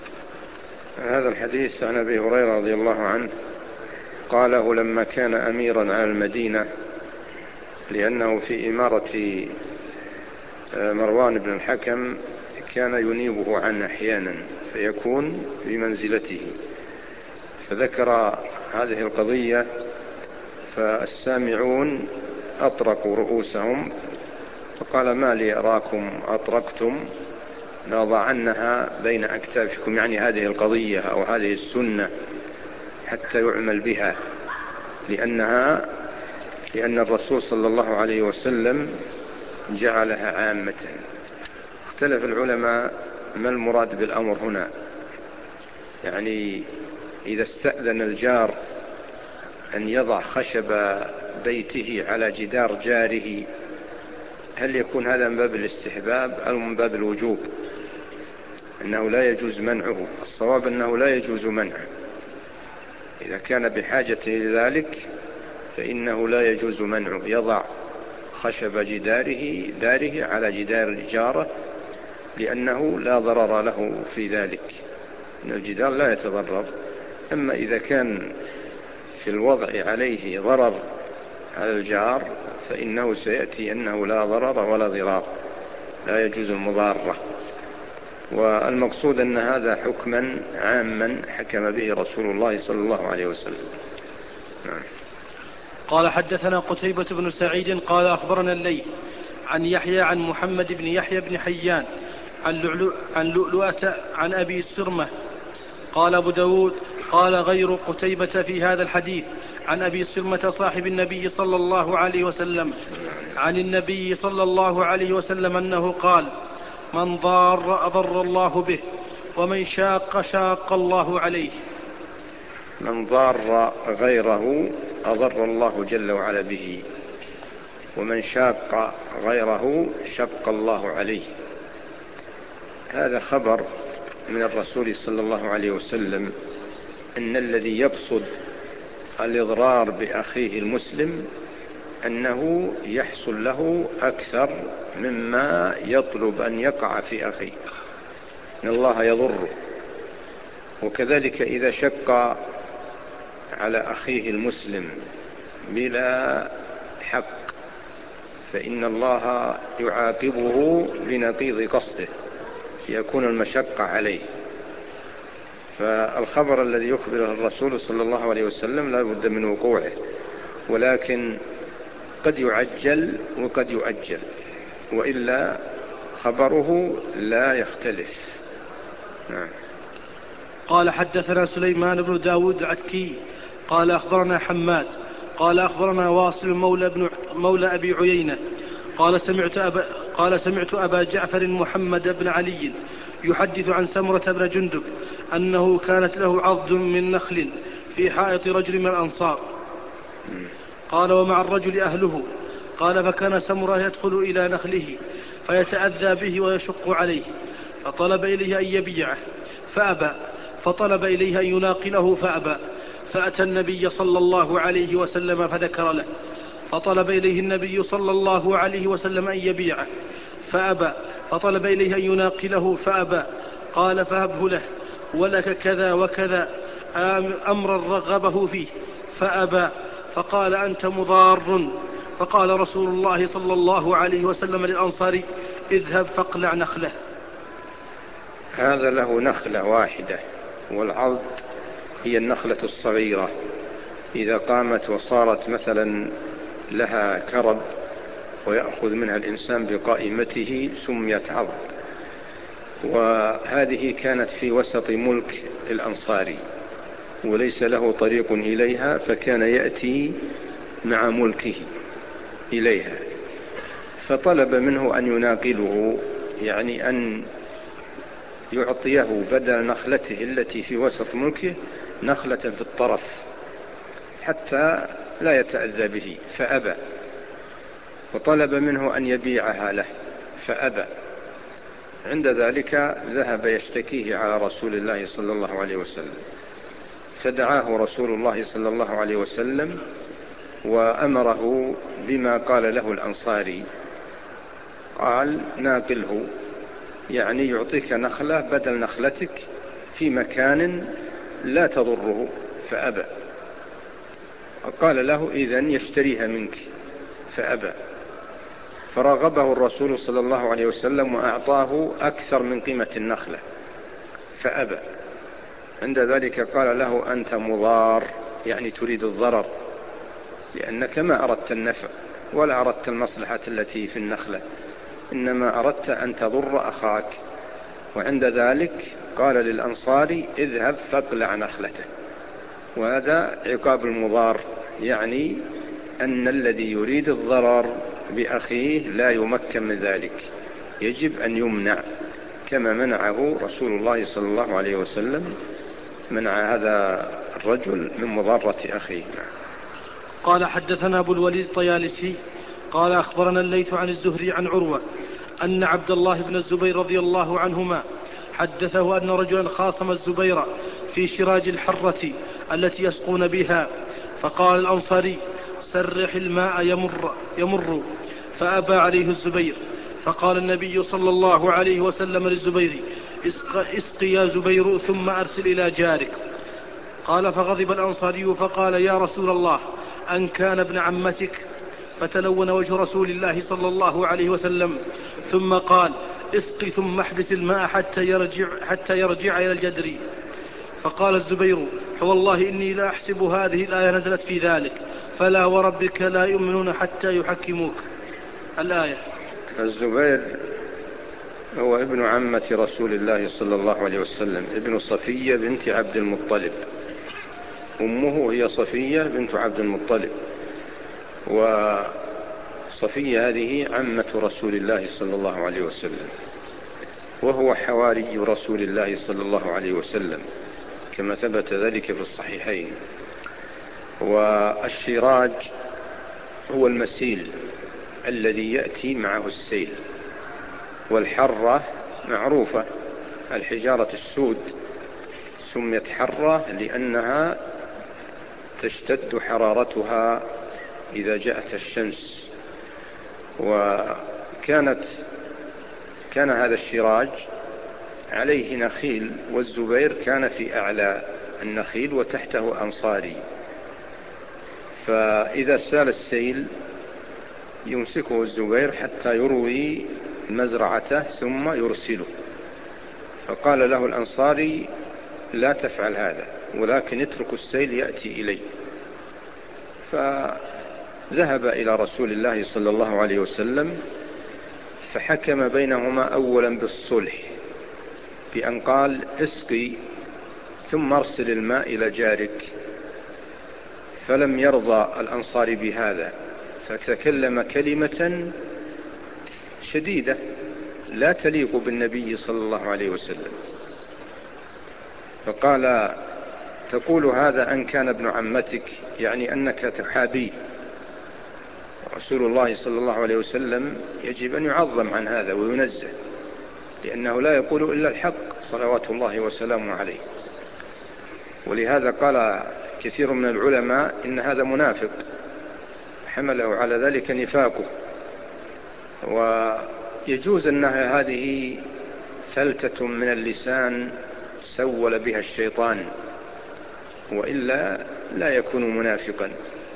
هذا الحديث عن أبي هريرة رضي الله عنه قاله لما كان أميرا على المدينة، لأنه في إمارة مروان بن الحكم كان ينيبه عنه أحيانا فيكون بمنزلته، فذكر هذه القضية فالسامعون أطرقوا رؤوسهم فقال ما لي أراكم أطرقتم لأضعنها بين أكتافكم، يعني هذه القضية أو هذه السنة حتى يعمل بها، لأنها لأن الرسول صلى الله عليه وسلم جعلها عامة. اختلف العلماء ما المراد بالأمر هنا، يعني إذا استأذن الجار أن يضع خشب بيته على جدار جاره هل يكون هذا من باب الاستحباب أو من باب الوجوب؟ أنه لا يجوز منعه. الصواب أنه لا يجوز منعه، إذا كان بحاجة لذلك فإنه لا يجوز منعه، يضع خشب جداره داره على جدار جاره لأنه لا ضرر له في ذلك، إن الجدار لا يتضرر. أما إذا كان في الوضع عليه ضرر على الجار فإنه سيأتي أنه لا ضرر ولا ضرار، لا يجوز المضارة. والمقصود أن هذا حكما عاما حكم به رسول الله صلى الله عليه وسلم. نعم. قال حدثنا قتيبة بن سعيد قال أخبرنا الليث عن يحيى عن محمد بن يحيى بن حيان عن لؤلؤ عن لؤلؤة عن أبي سرمة. قال أبو داود قال غير قتيبة في هذا الحديث عن أبي سرمة صاحب النبي صلى الله عليه وسلم عن النبي صلى الله عليه وسلم أنه قال من ضار أضر الله به ومن شاق شاق الله عليه. من ضار غيره أضر الله جل وعلا به، ومن شاق غيره شق الله عليه. هذا خبر من الرسول صلى الله عليه وسلم أن الذي يقصد الإضرار بأخيه المسلم أنه يحصل له أكثر مما يطلب أن يقع في أخيه، إن الله يضره. وكذلك إذا شق على أخيه المسلم بلا حق فإن الله يعاقبه بنقيض قصده، يكون المشقة عليه. فالخبر الذي يخبره الرسول صلى الله عليه وسلم لا بد من وقوعه، ولكن قد يعجل وقد يؤجل، وإلا خبره لا يختلف. نعم. قال حدثنا سليمان بن داود العتكي قال أخبرنا حماد قال أخبرنا واصل مولى, بن مولى أبي عيينة قال سمعت أبا, قال سمعت أبا جعفر محمد بن علي يحدث عن سمرة بن جندب أنه كانت له عضد من نخل في حائط رجل من الأنصار. قال ومع الرجل أهله. قال فكان سمرة يدخل إلى نخله فيتأذى به ويشق عليه، فطلب إليه أن يبيعه فأبى، فطلب إليه أن يناقله فأبى، فأتى النبي صلى الله عليه وسلم فذكر له، فطلب إليه النبي صلى الله عليه وسلم أن يبيعه فأبى، فطلب إليه أن يناقله فأبى. قال فهبه له ولك كذا وكذا أمرا رغبه فيه فأبى، فقال أنت مضار. فقال رسول الله صلى الله عليه وسلم للأنصاري اذهب فاقلع نخله. هذا له نخلة واحدة، والعضد هي النخلة الصغيرة إذا قامت وصارت مثلا لها كرب ويأخذ منها الإنسان بقائمته سميت عضد. وهذه كانت في وسط ملك الأنصاري وليس له طريق إليها، فكان يأتي مع ملكه إليها، فطلب منه أن يناقله، يعني أن يعطيه بدل نخلته التي في وسط ملكه نخلة في الطرف حتى لا يتأذى به، فأبى، وطلب منه أن يبيعها له فأبى. عند ذلك ذهب يشتكيه على رسول الله صلى الله عليه وسلم، فدعاه رسول الله صلى الله عليه وسلم وأمره بما قال له الأنصاري، قال: ناقله، يعني يعطيك نخلة بدل نخلتك في مكان لا تضره، فأبى. قال له: إذن يشتريها منك، فأبى. فرغبه الرسول صلى الله عليه وسلم وأعطاه أكثر من قيمة النخلة، فأبى. عند ذلك قال له: أنت مضار، يعني تريد الضرر، لأنك ما أردت النفع ولا أردت المصلحة التي في النخلة، إنما أردت أن تضر أخاك. وعند ذلك قال للأنصاري: اذهب فاقلع نخلته. وهذا عقاب المضار، يعني أن الذي يريد الضرر بأخيه لا يمكن من ذلك، يجب أن يمنع، كما منعه رسول الله صلى الله عليه وسلم، منع هذا الرجل من مضارة أخيه. قال: حدثنا أبو الوليد الطيالسي قال: أخبرنا الليث عن الزهري عن عروة أن عبد الله بن الزبير رضي الله عنهما حدثه أن رجلا خاصم الزبير في شراج الحرة التي يسقون بها، فقال الأنصاري: سرح الماء يمر, يمر فأبى عليه الزبير، فقال النبي صلى الله عليه وسلم للزبير: اسق, اسق يا زبير ثم أرسل إلى جارك. قال: فغضب الأنصاري فقال: يا رسول الله، أن كان ابن عمتك؟ فتلون وجه رسول الله صلى الله عليه وسلم، ثم قال: اسق ثم احبس الماء حتى يرجع, حتى يرجع إلى الجدر. فقال الزبير: فوالله إني لا أحسب هذه الآية نزلت في ذلك، فلا وربك لا يؤمنون حتى يحكموك. الآية. الزبير هو ابن عمة رسول الله صلى الله عليه وسلم، ابن صفية بنت عبد المطلب، أمه هي صفية بنت عبد المطلب، وصفية هذه عمة رسول الله صلى الله عليه وسلم، وهو حواري رسول الله صلى الله عليه وسلم كما ثبت ذلك في الصحيحين. والشراج هو المسيل الذي يأتي معه السيل، والحرة معروفة، الحجارة السود سميت حرة لأنها تشتد حرارتها إذا جاءت الشمس. وكانت كان هذا الشراج عليه نخيل، والزبير كان في أعلى النخيل وتحته أنصاري، فإذا سال السيل يمسكه الزبير حتى يروي مزرعته ثم يرسله. فقال له الأنصاري: لا تفعل هذا، ولكن اترك السيل يأتي إلي. فذهب إلى رسول الله صلى الله عليه وسلم فحكم بينهما أولا بالصلح، بأن قال: اسقي ثم ارسل الماء إلى جارك. فلم يرضى الأنصاري بهذا، فتكلم كلمة شديدة لا تليق بالنبي صلى الله عليه وسلم، فقال: تقول هذا أن كان ابن عمتك، يعني أنك تحابيه. رسول الله صلى الله عليه وسلم يجب أن يعظم عن هذا وينزه، لأنه لا يقول إلا الحق صلوات الله وسلامه عليه. ولهذا قال كثير من العلماء إن هذا منافق، حمله على ذلك نفاقه. ويجوز أنها هذه فلتة من اللسان سول بها الشيطان، وإلا لا يكون منافقا.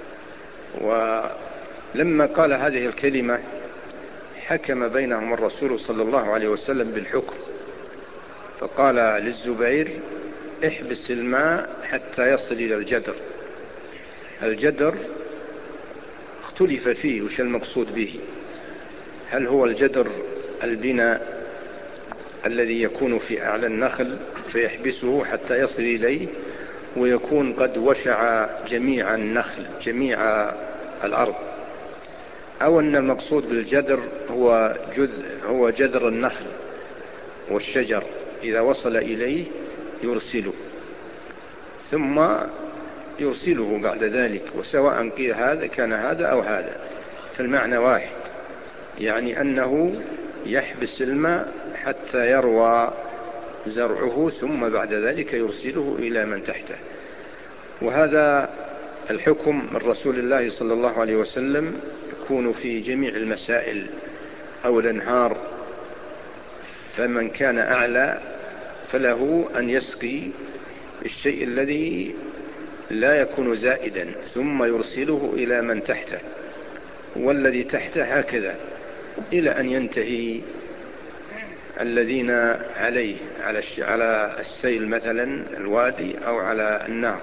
ولما قال هذه الكلمة حكم بينهم الرسول صلى الله عليه وسلم بالحكم، فقال للزبير: احبس الماء حتى يصل إلى الجدر. الجدر اختلف فيه وش المقصود به، هل هو الجدر البناء الذي يكون في أعلى النخل فيحبسه حتى يصل إليه ويكون قد وشع جميع النخل جميع الأرض، أو أن المقصود بالجدر هو جذر هو جذر النخل والشجر إذا وصل إليه يرسله، ثم يرسله بعد ذلك، وسواء قيل هذا كان هذا أو هذا، فالمعنى واحد، يعني أنه يحبس الماء حتى يروى زرعه، ثم بعد ذلك يرسله إلى من تحته. وهذا الحكم من رسول الله صلى الله عليه وسلم يكون في جميع المسائل أو الأنهار، فمن كان أعلى فله أن يسقي الشيء الذي لا يكون زائدا ثم يرسله إلى من تحته، والذي تحته هكذا إلى أن ينتهي الذين عليه على السيل مثلا الوادي أو على النار.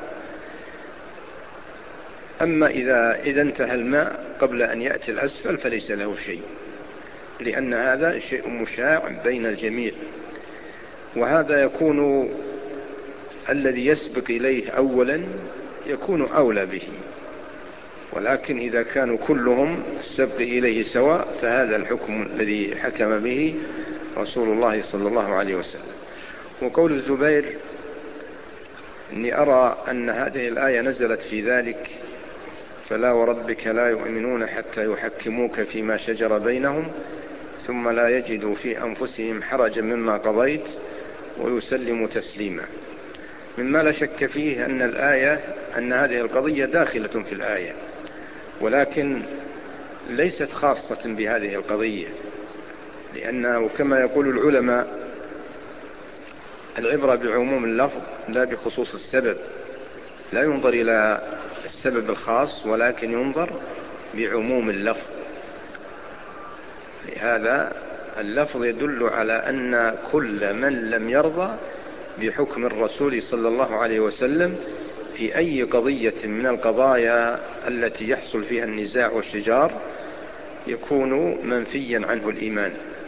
أما إذا, إذا انتهى الماء قبل أن يأتي الأسفل فليس له شيء، لأن هذا شيء مشاع بين الجميع، وهذا يكون الذي يسبق إليه أولا يكون أولى به، ولكن إذا كانوا كلهم السبق إليه سواء فهذا الحكم الذي حكم به رسول الله صلى الله عليه وسلم. وقول الزبير إني أرى أن هذه الآية نزلت في ذلك: فلا وربك لا يؤمنون حتى يحكموك فيما شجر بينهم ثم لا يجدوا في أنفسهم حرجا مما قضيت ويسلموا تسليما، مما لا شك فيه أن الآية أن هذه القضية داخلة في الآية، ولكن ليست خاصة بهذه القضية، لأنه كما يقول العلماء العبرة بعموم اللفظ لا بخصوص السبب، لا ينظر إلى السبب الخاص ولكن ينظر بعموم اللفظ. لهذا اللفظ يدل على أن كل من لم يرضى بحكم الرسول صلى الله عليه وسلم في أي قضية من القضايا التي يحصل فيها النزاع والشجار يكون منفيا عنه الإيمان.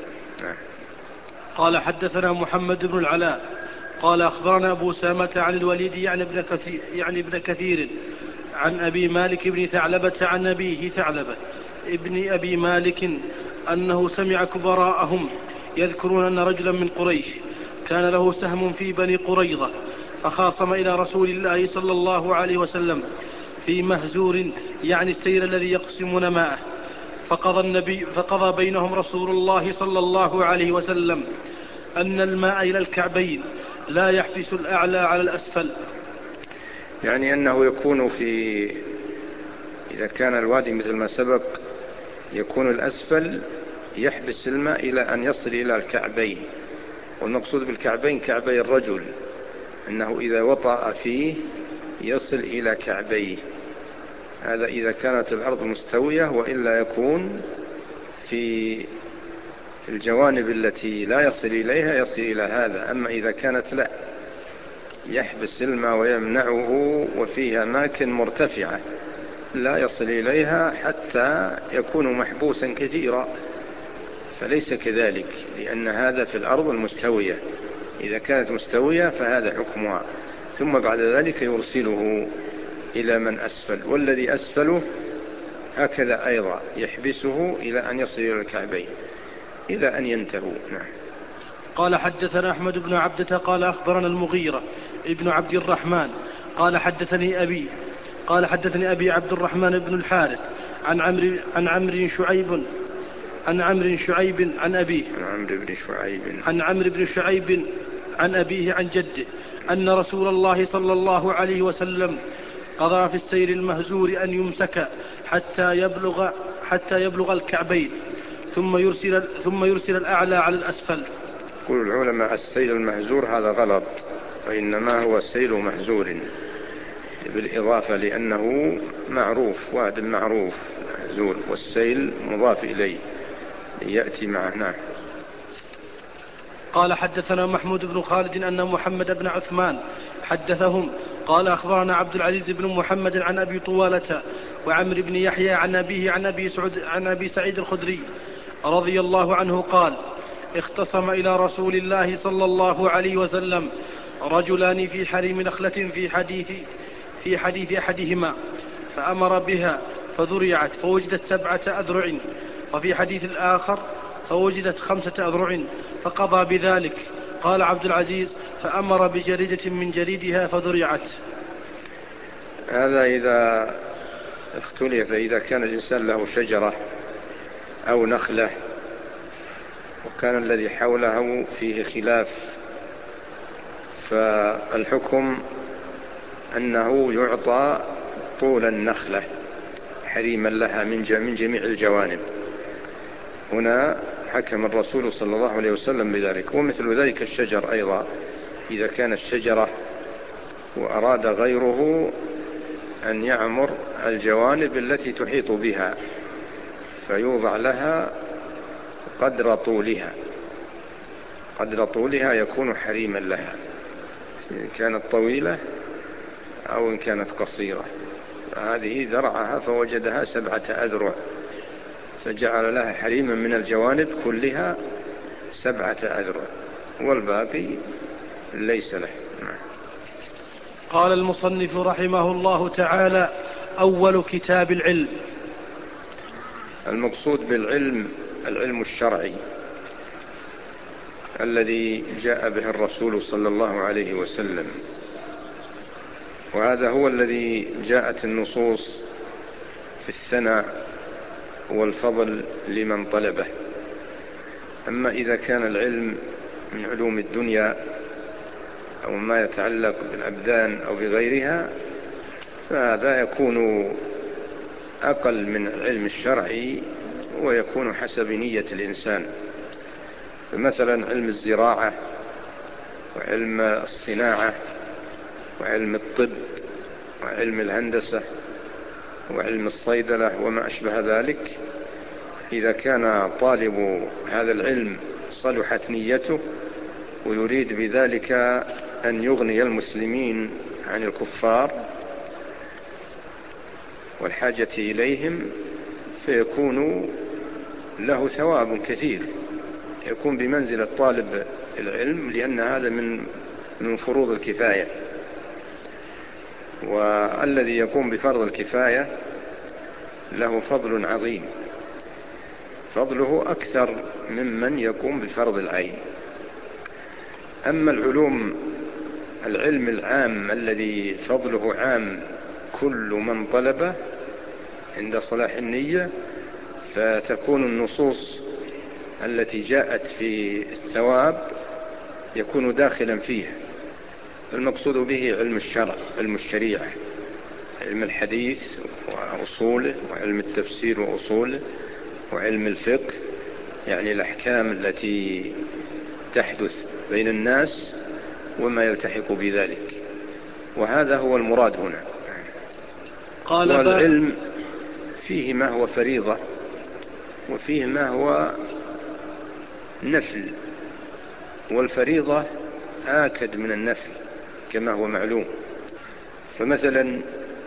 قال حدثنا محمد بن العلاء قال أخبرنا أبو سامة عن الوليد يعني ابن كثير, يعني ابن كثير عن أبي مالك بن ثعلبة عن أبيه ثعلبة ابن أبي مالك أنه سمع كبراءهم يذكرون أن رجلا من قريش كان له سهم في بني قريظة، فخاصم إلى رسول الله صلى الله عليه وسلم في مهزور يعني السير الذي يقسمون ماءه، فقضى, النبي فقضى بينهم رسول الله صلى الله عليه وسلم أن الماء إلى الكعبين لا يحبس الأعلى على الأسفل، يعني أنه يكون في إذا كان الوادي مثل ما سبق يكون الأسفل يحبس الماء إلى أن يصل إلى الكعبين، والمقصود بالكعبين كعبي الرجل، أنه إذا وطأ فيه يصل إلى كعبيه، هذا إذا كانت الأرض مستوية، وإلا يكون في الجوانب التي لا يصل إليها يصل إلى هذا. أما إذا كانت لا يحبس الماء ويمنعه وفيها أماكن مرتفعة لا يصل إليها حتى يكون محبوسا كثيرا، فليس كذلك، لأن هذا في الأرض المستوية، إذا كانت مستوية فهذا حكمها، ثم بعد ذلك يرسله إلى من أسفل، والذي أسفله هكذا أيضا يحبسه إلى أن يصل إلى الكعبين إلى أن ينتهوا. نعم. قال حدثنا أحمد بن عبدة قال أخبرنا المغيرة ابن عبد الرحمن قال حدثني أبي قال حدثني أبي عبد الرحمن بن الحارث عن عمرو عن عمرو شعيب عن عمرو شعيب عن أبيه عن عمرو بن شعيب عن عمرو بن شعيب عن أبيه عن جده أن رسول الله صلى الله عليه وسلم قضى في السير المهزور أن يمسك حتى يبلغ حتى يبلغ الكعبين ثم يرسل ثم يرسل الأعلى على الأسفل. يقول العلماء السيل المهزور هذا غلط، وإنما هو سيل مهزور بالإضافة، لأنه معروف واد معروف مهزور، والسيل مضاف إليه يأتي معنا. قال حدثنا محمود بن خالد أن محمد بن عثمان حدثهم قال أخبرنا عبد العزيز بن محمد عن أبي طوالة وعمر بن يحيى عن أبيه عن أبي, سعود عن أبي سعيد الخدري رضي الله عنه قال اختصم إلى رسول الله صلى الله عليه وسلم رجلان في حريم نخلة في حديث, في حديث أحدهما فأمر بها فذرعت فوجدت سبعة أذرع، وفي حديث الآخر فوجدت خمسة أذرع فقضى بذلك. قال عبد العزيز: فأمر بجريدة من جريدها فذرعت. هذا إذا اختلف، إذا كان الإنسان له شجرة أو نخلة وكان الذي حوله فيه خلاف، فالحكم أنه يعطى طول النخلة حريما لها من جميع الجوانب. هنا حكم الرسول صلى الله عليه وسلم بذلك. ومثل ذلك الشجر أيضا، إذا كان الشجرة وأراد غيره أن يعمر الجوانب التي تحيط بها فيوضع لها قدر طولها، قدر طولها يكون حريما لها، إن كانت طويلة أو إن كانت قصيرة. هذه ذرعها فوجدها سبعة أذرع، فجعل لها حريما من الجوانب كلها سبعة أذرع، والباقي ليس له. قال المصنف رحمه الله تعالى: أول كتاب العلم. المقصود بالعلم العلم الشرعي الذي جاء به الرسول صلى الله عليه وسلم، وهذا هو الذي جاءت النصوص في الثناء والفضل لمن طلبه. أما إذا كان العلم من علوم الدنيا أو ما يتعلق بالأبدان أو بغيرها فهذا يكون أقل من العلم الشرعي ويكون حسب نية الإنسان. فمثلا علم الزراعة وعلم الصناعة وعلم الطب وعلم الهندسة وعلم الصيدلة وما أشبه ذلك، إذا كان طالب هذا العلم صلحت نيته ويريد بذلك أن يغني المسلمين عن الكفار والحاجة إليهم، فيكون له ثواب كثير، يكون بمنزلة طالب العلم، لأن هذا من من فروض الكفاية. والذي يقوم بفرض الكفاية له فضل عظيم، فضله أكثر ممن يقوم بفرض العين. أما العلوم العلم العام الذي فضله عام كل من طلبه عند صلاح النية، فتكون النصوص التي جاءت في الثواب يكون داخلا فيها. المقصود به علم الشرع، علم الشريعة، علم الحديث وأصوله، وعلم التفسير وأصوله، وعلم الفقه، يعني الأحكام التي تحدث بين الناس وما يلتحق بذلك، وهذا هو المراد هنا. والعلم فيه ما هو فريضة وفيه ما هو نفل، والفريضة آكد من النفل كما هو معلوم. فمثلا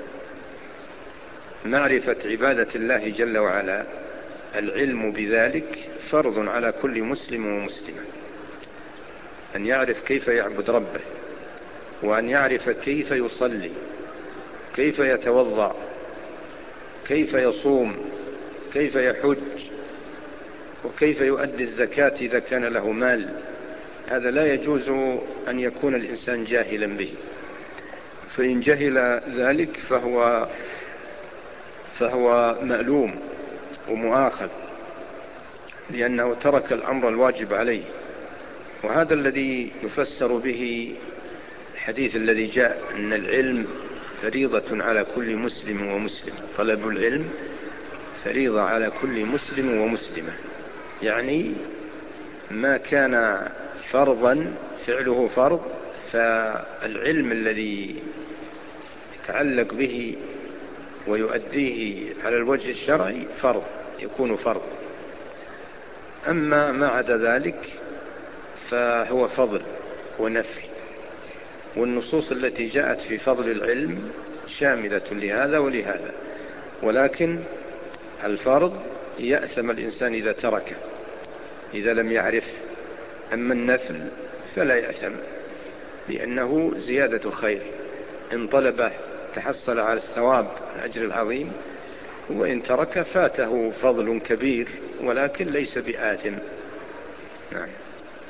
معرفة عبادة الله جل وعلا، العلم بذلك فرض على كل مسلم ومسلمة، أن يعرف كيف يعبد ربه، وأن يعرف كيف يصلي، كيف يتوضأ، كيف يصوم، كيف يحج، وكيف يؤدي الزكاة إذا كان له مال. هذا لا يجوز أن يكون الإنسان جاهلا به، فإن جهل ذلك فهو فهو مألوم ومؤاخذ، لأنه ترك الأمر الواجب عليه. وهذا الذي يفسر به الحديث الذي جاء أن العلم فريضة على كل مسلم ومسلم، طلب العلم فريضة على كل مسلم ومسلمة، يعني ما كان فرضا فعله فرض، فالعلم الذي يتعلق به ويؤديه على الوجه الشرعي فرض، يكون فرض. أما ما عدا ذلك فهو فضل ونفل، والنصوص التي جاءت في فضل العلم شاملة لهذا ولهذا، ولكن الفرض يأثم الإنسان إذا تركه، إذا لم يعرف. أما النفل فلا يأثم، لأنه زيادة خير، إن طلبه تحصل على الثواب الأجر العظيم، وإن ترك فاته فضل كبير ولكن ليس بآثم. نعم.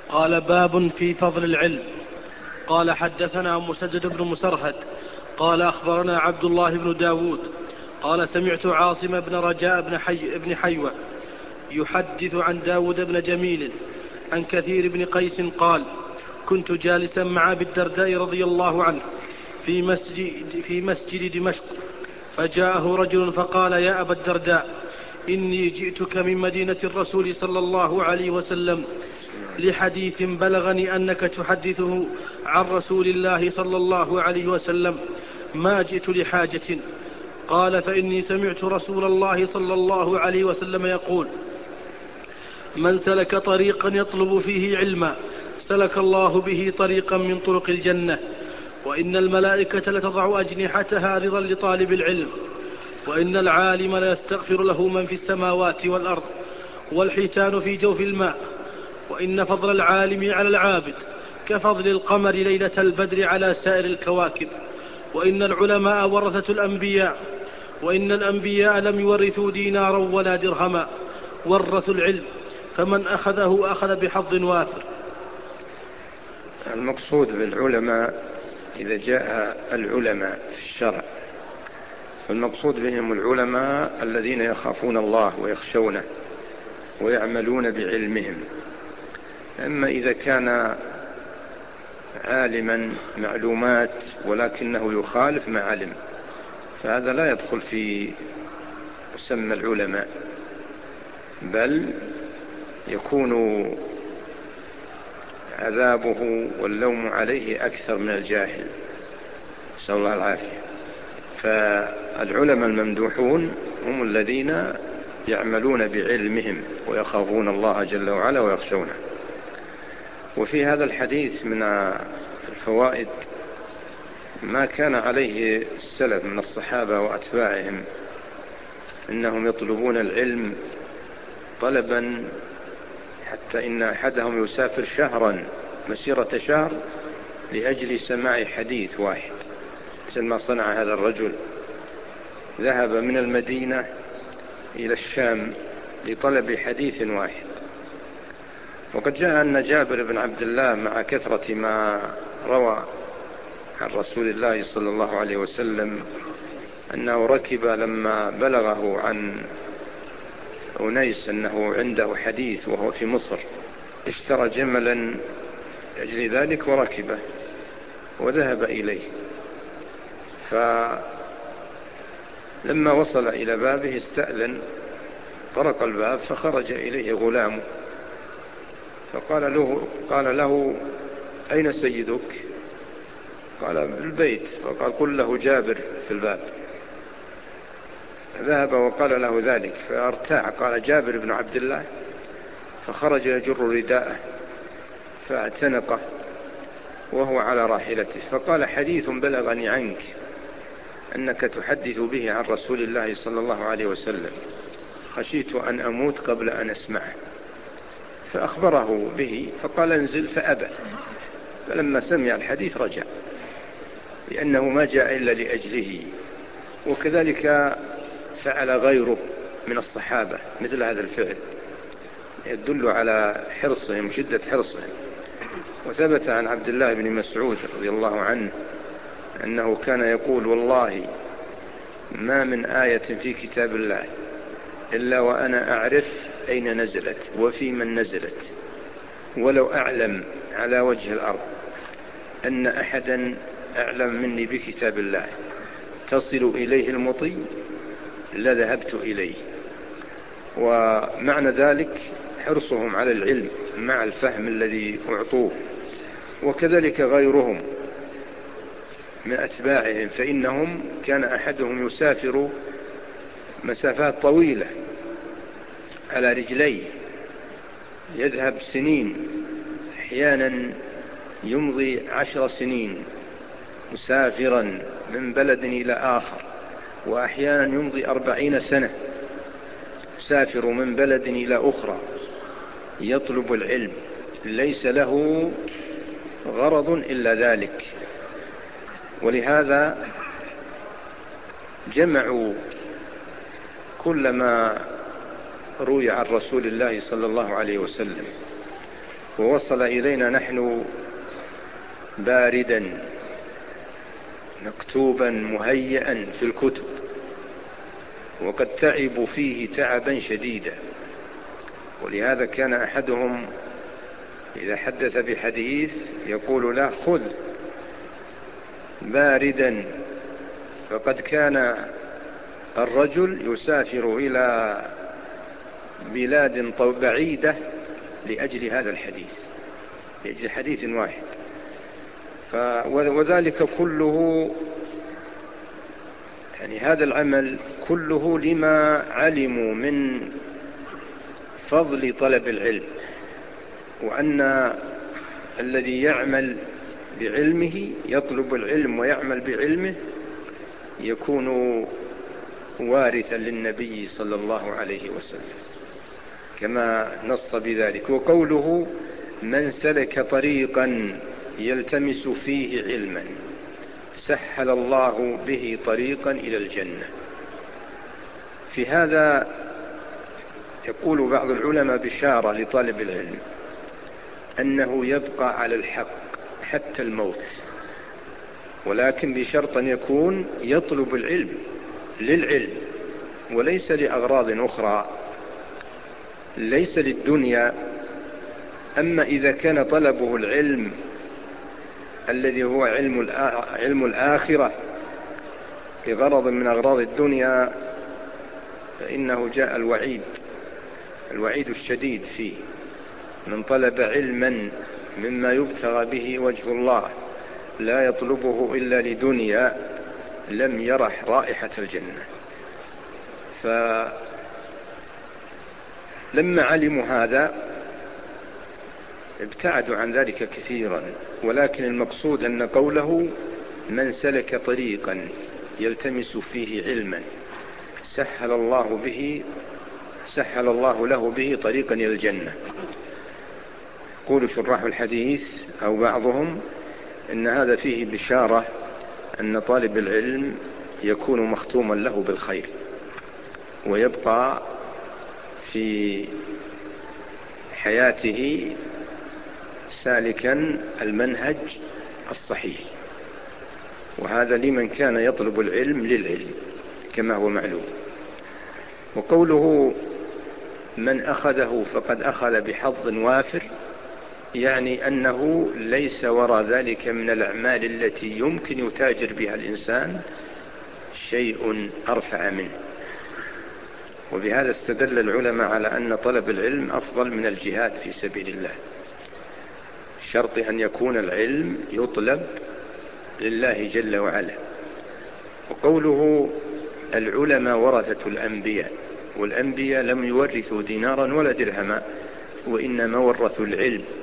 قال باب في فضل العلم. قال حدثنا مسدد بن مسرهد قال أخبرنا عبد الله بن داود قال سمعت عاصم بن رجاء بن, حي بن حيوة يحدث عن داود بن جميل عن كثير بن قيس قال كنت جالسا مع أبي الدرداء رضي الله عنه في مسجد, في مسجد دمشق، فجاءه رجل فقال يا أبا الدرداء إني جئتك من مدينة الرسول صلى الله عليه وسلم لحديث بلغني أنك تحدثه عن رسول الله صلى الله عليه وسلم، ما جئت لحاجة. قال فإني سمعت رسول الله صلى الله عليه وسلم يقول من سلك طريقا يطلب فيه علما سلك الله به طريقا من طرق الجنة، وإن الملائكة لتضع أجنحتها رضا لطالب العلم، وإن العالم ليستغفر له من في السماوات والأرض والحيتان في جوف الماء، وإن فضل العالم على العابد كفضل القمر ليلة البدر على سائر الكواكب، وإن العلماء ورثة الأنبياء، وإن الأنبياء لم يورثوا دينارا ولا درهما، ورثوا العلم، فمن أخذه أخذ بحظ وافر. المقصود بالعلماء إذا جاء العلماء في الشرع فالمقصود بهم العلماء الذين يخافون الله ويخشونه ويعملون بعلمهم. أما إذا كان عالما معلومات ولكنه يخالف ما علم فهذا لا يدخل في مسمى العلماء، بل يكون عذابه واللوم عليه أكثر من الجاهل، نسأل الله العافية. فالعلماء الممدوحون هم الذين يعملون بعلمهم ويخافون الله جل وعلا ويخشونه. وفي هذا الحديث من الفوائد ما كان عليه السلف من الصحابة وأتباعهم، إنهم يطلبون العلم طلبا حتى إن أحدهم يسافر شهرا مسيرة شهر لأجل سماع حديث واحد، مثل ما صنع هذا الرجل، ذهب من المدينة إلى الشام لطلب حديث واحد. وقد جاء أن جابر بن عبد الله مع كثرة ما روى عن رسول الله صلى الله عليه وسلم أنه ركب لما بلغه عن أنيس أنه عنده حديث وهو في مصر، اشترى جملا لأجل ذلك وركبه وذهب إليه. فلما وصل إلى بابه استأذن، طرق الباب فخرج إليه غلام فقال له, قال له أين سيدك؟ قال بالبيت. فقال قل له جابر في الباب. ذهب وقال له ذلك فارتاع، قال جابر بن عبد الله، فخرج يجر رداءه فاعتنقه وهو على راحلته، فقال حديث بلغني عنك أنك تحدث به عن رسول الله صلى الله عليه وسلم، خشيت أن أموت قبل أن أسمعه. فأخبره به فقال انزل، فأبى. فلما سمع الحديث رجع، لأنه ما جاء إلا لأجله. وكذلك فعل غيره من الصحابة مثل هذا الفعل، يدل على حرصهم شدة حرصهم. وثبت عن عبد الله بن مسعود رضي الله عنه أنه كان يقول والله ما من آية في كتاب الله إلا وأنا أعرف أين نزلت وفي من نزلت، ولو أعلم على وجه الأرض أن أحدا أعلم مني بكتاب الله تصل إليه المطي لذهبت إليه. ومعنى ذلك حرصهم على العلم مع الفهم الذي أعطوه. وكذلك غيرهم من أتباعهم، فإنهم كان أحدهم يسافر مسافات طويلة على رجليه، يذهب سنين، أحيانا يمضي عشر سنين مسافرا من بلد إلى آخر، وأحيانا يمضي أربعين سنة يسافر من بلد إلى أخرى يطلب العلم، ليس له غرض إلا ذلك. ولهذا جمعوا كل ما روي عن رسول الله صلى الله عليه وسلم ووصل إلينا نحن باردا مكتوبا مهيئا في الكتب، وقد تعبوا فيه تعبا شديدا. ولهذا كان أحدهم إذا حدث بحديث يقول له خذ باردا، فقد كان الرجل يسافر إلى بلاد بعيدة لأجل هذا الحديث، لأجل حديث واحد. وذلك كله يعني هذا العمل كله لما علموا من فضل طلب العلم، وأن الذي يعمل بعلمه يطلب العلم ويعمل بعلمه يكون وارثا للنبي صلى الله عليه وسلم كما نص بذلك. وقوله من سلك طريقا يلتمس فيه علما سهل الله به طريقا إلى الجنة. في هذا يقول بعض العلماء بشارة لطالب العلم أنه يبقى على الحق حتى الموت، ولكن بشرط أن يكون يطلب العلم للعلم وليس لأغراض أخرى، ليس للدنيا. أما إذا كان طلبه العلم الذي هو علم علم الآخرة لغرض من أغراض الدنيا فإنه جاء الوعيد الوعيد الشديد فيه: من طلب علما مما يبتغى به وجه الله لا يطلبه إلا لدنيا لم يرح رائحة الجنة. فلما علموا هذا ابتعدوا عن ذلك كثيرا، ولكن المقصود أن قوله من سلك طريقا يلتمس فيه علما سهل الله به سهل الله له به طريقا إلى الجنة. يقول شراح الحديث أو بعضهم إن هذا فيه بشارة أن طالب العلم يكون مختوما له بالخير ويبقى في حياته سالكا المنهج الصحيح، وهذا لمن كان يطلب العلم للعلم كما هو معلوم. وقوله من أخذه فقد أخذ بحظ وافر يعني أنه ليس وراء ذلك من الأعمال التي يمكن يتاجر بها الإنسان شيء أرفع منه. وبهذا استدل العلماء على أن طلب العلم أفضل من الجهاد في سبيل الله، شرط أن يكون العلم يطلب لله جل وعلا. وقوله العلماء ورثة الأنبياء، والأنبياء لم يورثوا دينارا ولا درهما وإنما ورثوا العلم